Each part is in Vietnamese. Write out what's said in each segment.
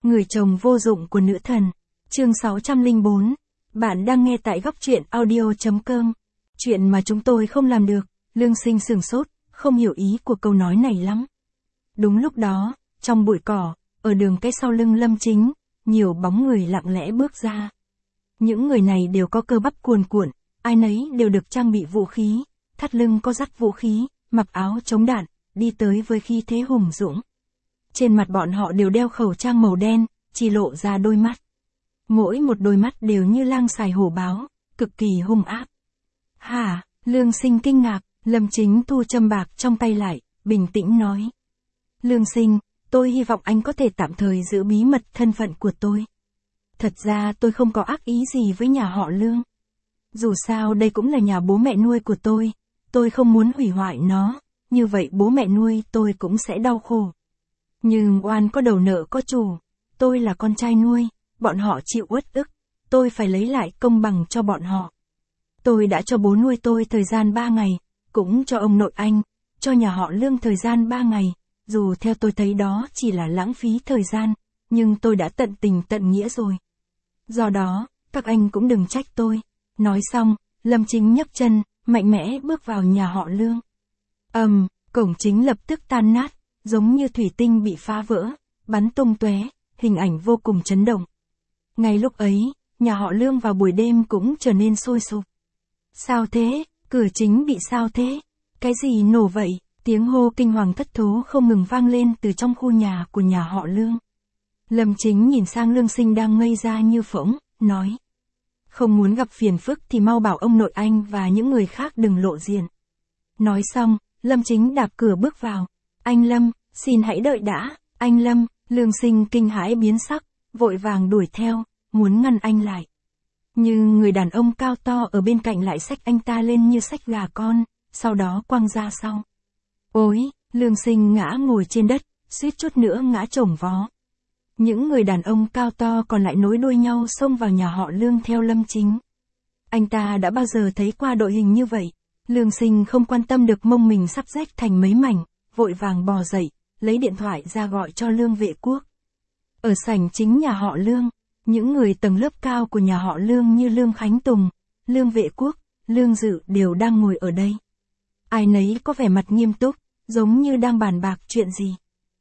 Người chồng vô dụng của nữ thần. Chương 604. Bạn đang nghe tại góc truyện audio.com. Chuyện mà chúng tôi không làm được. Lương Sinh sửng sốt, không hiểu ý của câu nói này lắm. Đúng lúc đó, trong bụi cỏ, ở đường cái sau lưng Lâm Chính, nhiều bóng người lặng lẽ bước ra. Những người này đều có cơ bắp cuồn cuộn, ai nấy đều được trang bị vũ khí, thắt lưng có dắt vũ khí, mặc áo chống đạn, đi tới với khí thế hùng dũng. Trên mặt bọn họ đều đeo khẩu trang màu đen, chỉ lộ ra đôi mắt. Mỗi một đôi mắt đều như lang sài hổ báo, cực kỳ hung ác. Hả? Lương Sinh kinh ngạc, Lâm Chính thu châm bạc trong tay lại, bình tĩnh nói. Lương Sinh, tôi hy vọng anh có thể tạm thời giữ bí mật thân phận của tôi. Thật ra tôi không có ác ý gì với nhà họ Lương. Dù sao đây cũng là nhà bố mẹ nuôi của tôi không muốn hủy hoại nó, như vậy bố mẹ nuôi tôi cũng sẽ đau khổ. Nhưng oan có đầu nợ có chủ, tôi là con trai nuôi, bọn họ chịu uất ức, tôi phải lấy lại công bằng cho bọn họ. Tôi đã cho bố nuôi tôi thời gian 3 ngày, cũng cho ông nội anh, cho nhà họ Lương thời gian 3 ngày, dù theo tôi thấy đó chỉ là lãng phí thời gian, nhưng tôi đã tận tình tận nghĩa rồi. Do đó, các anh cũng đừng trách tôi. Nói xong, Lâm Chính nhấc chân, mạnh mẽ bước vào nhà họ Lương. Cổng chính lập tức tan nát, giống như thủy tinh bị phá vỡ, bắn tung tóe, hình ảnh vô cùng chấn động. Ngay lúc ấy, nhà họ Lương vào buổi đêm cũng trở nên sôi sục. Sao thế? Cửa chính bị sao thế? Cái gì nổ vậy? Tiếng hô kinh hoàng thất thố không ngừng vang lên từ trong khu nhà của nhà họ Lương. Lâm Chính nhìn sang Lương Sinh đang ngây ra như phỗng, nói. Không muốn gặp phiền phức thì mau bảo ông nội anh và những người khác đừng lộ diện. Nói xong, Lâm Chính đạp cửa bước vào. Anh Lâm, xin hãy đợi đã, anh Lâm. Lương Sinh kinh hãi biến sắc, vội vàng đuổi theo, muốn ngăn anh lại. Nhưng người đàn ông cao to ở bên cạnh lại xách anh ta lên như xách gà con, sau đó quăng ra sau. Ôi, Lương Sinh ngã ngồi trên đất, suýt chút nữa ngã chồng vó. Những người đàn ông cao to còn lại nối đuôi nhau xông vào nhà họ Lương theo Lâm Chính. Anh ta đã bao giờ thấy qua đội hình như vậy. Lương Sinh không quan tâm được mông mình sắp rách thành mấy mảnh, vội vàng bò dậy, lấy điện thoại ra gọi cho Lương Vệ Quốc. Ở sảnh chính nhà họ Lương, những người tầng lớp cao của nhà họ Lương như Lương Khánh Tùng, Lương Vệ Quốc, Lương Dự đều đang ngồi ở đây. Ai nấy có vẻ mặt nghiêm túc, giống như đang bàn bạc chuyện gì.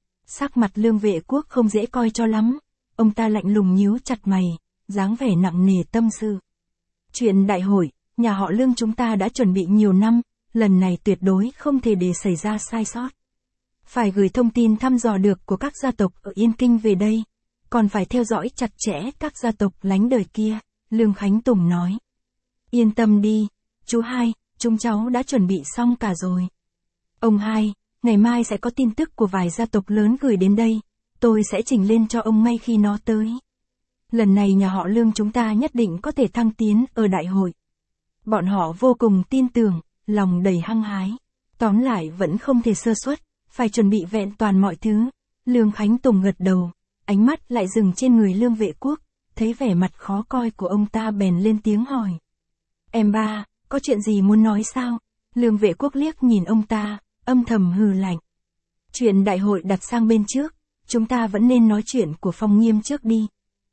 Sắc mặt Lương Vệ Quốc không dễ coi cho lắm, ông ta lạnh lùng nhíu chặt mày, dáng vẻ nặng nề tâm sự. Chuyện đại hội, nhà họ Lương chúng ta đã chuẩn bị nhiều năm, lần này tuyệt đối không thể để xảy ra sai sót. Phải gửi thông tin thăm dò được của các gia tộc ở Yên Kinh về đây, còn phải theo dõi chặt chẽ các gia tộc lánh đời kia, Lương Khánh Tùng nói. Yên tâm đi, chú Hai, chúng cháu đã chuẩn bị xong cả rồi. Ông Hai, ngày mai sẽ có tin tức của vài gia tộc lớn gửi đến đây, tôi sẽ trình lên cho ông ngay khi nó tới. Lần này nhà họ Lương chúng ta nhất định có thể thăng tiến ở đại hội. Bọn họ vô cùng tin tưởng, lòng đầy hăng hái. Tóm lại vẫn không thể sơ suất, phải chuẩn bị vẹn toàn mọi thứ. Lương Khánh Tùng gật đầu, ánh mắt lại dừng trên người Lương Vệ Quốc, thấy vẻ mặt khó coi của ông ta bèn lên tiếng hỏi. Em ba, có chuyện gì muốn nói sao? Lương Vệ Quốc liếc nhìn ông ta, âm thầm hừ lạnh. Chuyện đại hội đặt sang bên trước, chúng ta vẫn nên nói chuyện của Phong Nghiêm trước đi.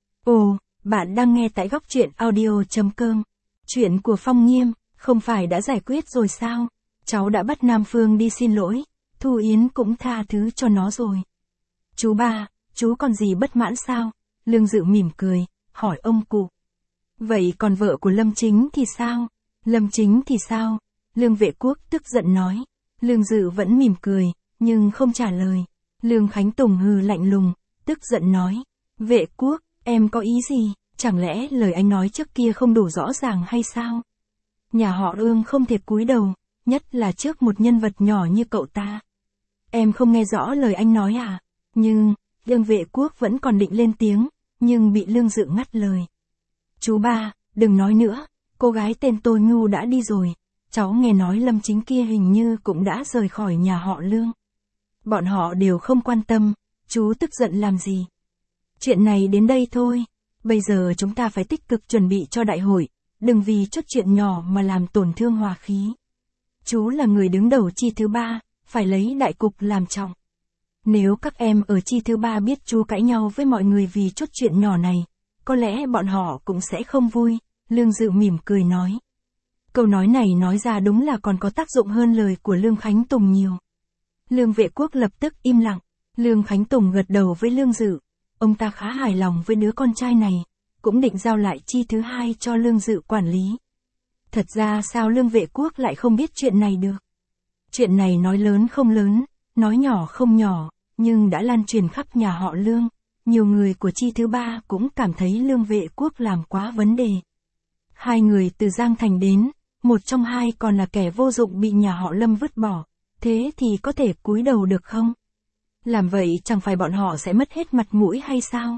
Ồ, bạn đang nghe tại góc truyện audio.com. Chuyện của Phong Nghiêm, không phải đã giải quyết rồi sao? Cháu đã bắt Nam Phương đi xin lỗi, Thu Yến cũng tha thứ cho nó rồi. Chú ba, chú còn gì bất mãn sao? Lương Dự mỉm cười, hỏi ông cụ. Vậy còn vợ của Lâm Chính thì sao? Lâm Chính thì sao? Lương Vệ Quốc tức giận nói. Lương Dự vẫn mỉm cười, nhưng không trả lời. Lương Khánh Tùng hừ lạnh lùng, tức giận nói. Vệ Quốc, em có ý gì? Chẳng lẽ lời anh nói trước kia không đủ rõ ràng hay sao? Nhà họ Lương không thể cúi đầu, nhất là trước một nhân vật nhỏ như cậu ta. Em không nghe rõ lời anh nói à? Nhưng, Lương Vệ Quốc vẫn còn định lên tiếng, nhưng bị Lương Dự ngắt lời. Chú ba, đừng nói nữa, cô gái tên Tô Nhu đã đi rồi. Cháu nghe nói Lâm Chính kia hình như cũng đã rời khỏi nhà họ Lương. Bọn họ đều không quan tâm, chú tức giận làm gì? Chuyện này đến đây thôi, bây giờ chúng ta phải tích cực chuẩn bị cho đại hội, đừng vì chút chuyện nhỏ mà làm tổn thương hòa khí. Chú là người đứng đầu chi thứ ba, phải lấy đại cục làm trọng. Nếu các em ở chi thứ ba biết chú cãi nhau với mọi người vì chút chuyện nhỏ này, có lẽ bọn họ cũng sẽ không vui, Lương Dự mỉm cười nói. Câu nói này nói ra đúng là còn có tác dụng hơn lời của Lương Khánh Tùng nhiều. Lương Vệ Quốc lập tức im lặng, Lương Khánh Tùng gật đầu với Lương Dự. Ông ta khá hài lòng với đứa con trai này, cũng định giao lại chi thứ hai cho Lương Dự quản lý. Thật ra sao Lương Vệ Quốc lại không biết chuyện này được? Chuyện này nói lớn không lớn, nói nhỏ không nhỏ, nhưng đã lan truyền khắp nhà họ Lương. Nhiều người của chi thứ ba cũng cảm thấy Lương Vệ Quốc làm quá vấn đề. Hai người từ Giang Thành đến, một trong hai còn là kẻ vô dụng bị nhà họ Lâm vứt bỏ. Thế thì có thể cúi đầu được không? Làm vậy chẳng phải bọn họ sẽ mất hết mặt mũi hay sao?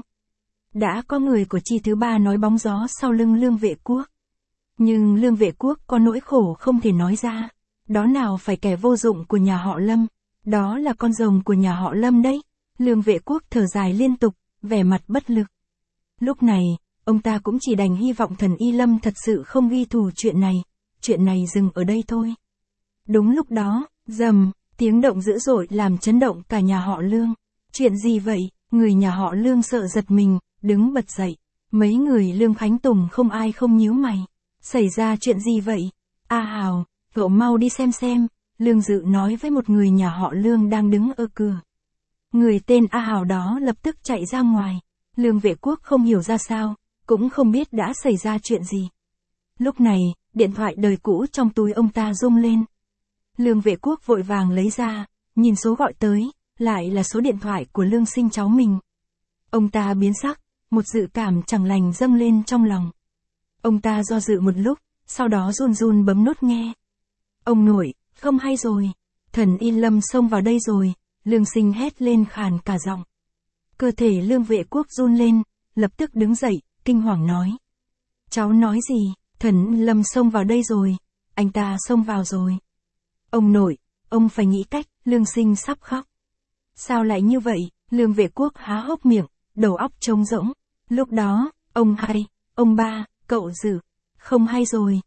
Đã có người của chi thứ ba nói bóng gió sau lưng Lương Vệ Quốc. Nhưng Lương Vệ Quốc có nỗi khổ không thể nói ra. Đó nào phải kẻ vô dụng của nhà họ Lâm, đó là con rồng của nhà họ Lâm đấy. Lương Vệ Quốc thở dài liên tục, vẻ mặt bất lực. Lúc này, ông ta cũng chỉ đành hy vọng thần Y Lâm thật sự không ghi thù chuyện này dừng ở đây thôi. Đúng lúc đó, rầm, tiếng động dữ dội làm chấn động cả nhà họ Lương. Chuyện gì vậy? Người nhà họ Lương sợ giật mình, đứng bật dậy. Mấy người Lương Khánh Tùng không ai không nhíu mày. Xảy ra chuyện gì vậy? A Hào, cậu mau đi xem. Lương Dự nói với một người nhà họ Lương đang đứng ở cửa. Người tên A Hào đó lập tức chạy ra ngoài. Lương Vệ Quốc không hiểu ra sao, cũng không biết đã xảy ra chuyện gì. Lúc này, điện thoại đời cũ trong túi ông ta rung lên. Lương Vệ Quốc vội vàng lấy ra, nhìn số gọi tới, lại là số điện thoại của Lương Sinh cháu mình. Ông ta biến sắc, một dự cảm chẳng lành dâng lên trong lòng. Ông ta do dự một lúc, sau đó run run bấm nút nghe. Ông nội, không hay rồi, thần Y Lâm xông vào đây rồi, Lương Sinh hét lên khàn cả giọng. Cơ thể Lương Vệ Quốc run lên, lập tức đứng dậy, kinh hoàng nói. Cháu nói gì, thần Lâm xông vào đây rồi, anh ta xông vào rồi. Ông nội, ông phải nghĩ cách, Lương Sinh sắp khóc. Sao lại như vậy, Lương Vệ Quốc há hốc miệng, đầu óc trống rỗng. Lúc đó, ông hai, ông ba, cậu Dự, không hay rồi,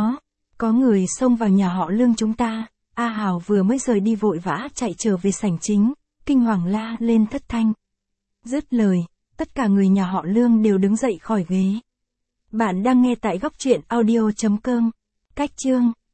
có người xông vào nhà họ Lương chúng ta. A Hào vừa mới rời đi vội vã chạy trở về sảnh chính, kinh hoàng la lên thất thanh. Dứt lời, tất cả người nhà họ Lương đều đứng dậy khỏi ghế. Bạn đang nghe tại góc truyện audio.com. Cách chương